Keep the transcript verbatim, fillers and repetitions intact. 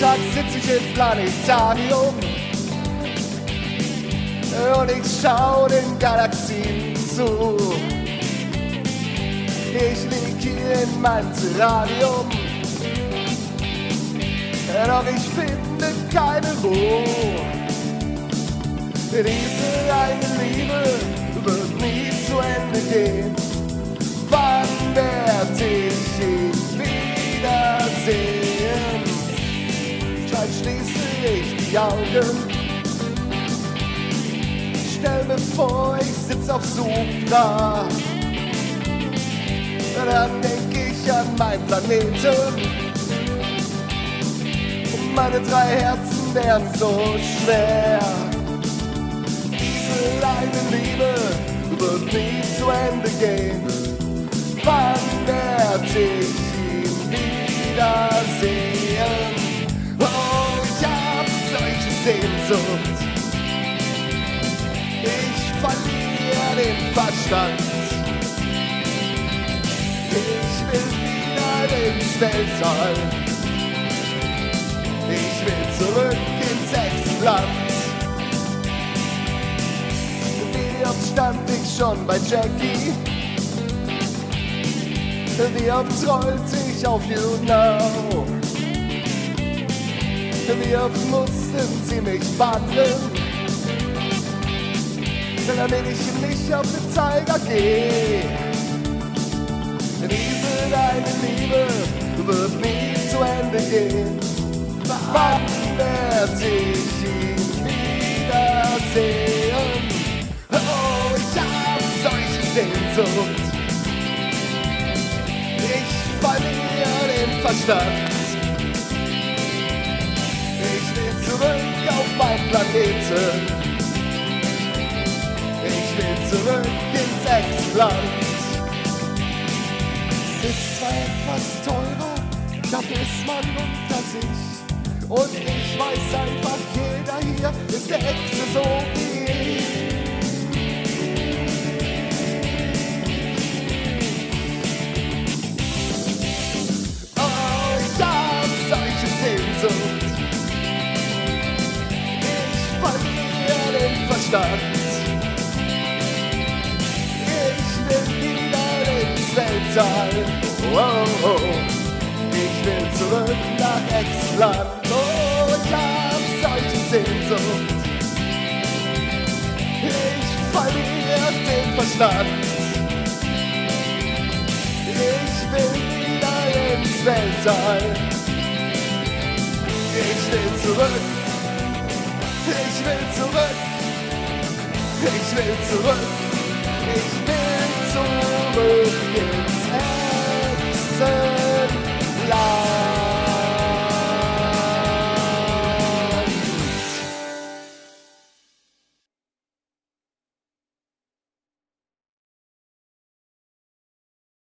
Tag sitze ich im Planetarium und ich schau den Galaxien zu. Ich lieg hier in meinem Terrarium, doch ich finde keine Ruhe. Diese reine Liebe wird nie zu Ende gehen. Wann werd ich ihn wiedersehen? Bald schließe ich die Augen, stell mir vor, ich sitz auf Supra. Dann denk ich an meinen Planeten und meine drei Herzen wären so schwer. Diese reine Liebe wird nie zu Ende gehen. Wann werd ich ihn wiedersehen? Oh, ich hab solche Sehnsucht. Ich verliere den Verstand. Ich will wieder ins Weltall. Ich will zurück ins Hexenland. Wie oft stand ich schon bei Jackie? Wie oft trollte ich auf You Know? Wie oft mussten sie mich wandeln, damit ich nicht auf den Zeiger gehe. Diese reine Liebe wird nie zu Ende gehen. Wann werd ich ihn wiedersehen? Oh, ich hab solche Sehnsucht. Ich verliere den Verstand. Ich will zurück auf meinen Planeten. Ich will zurück ins Hexenland. Es ist zwar etwas teurer, dafür ist man unter sich. Und ich weiß einfach, jeder hier ist der Hexe so wie ich. Oh, ich hab solche Sehnsucht. Ich verliere den Verstand. Ich will wieder ins Weltall. Oh, oh. Ich will zurück nach Hexenland. Oh, ich hab solche Sehnsucht. Ich verliere den Verstand. Ich will wieder ins Weltall. Ich will zurück. Ich will zurück. Ich will zurück. Ich will zurück.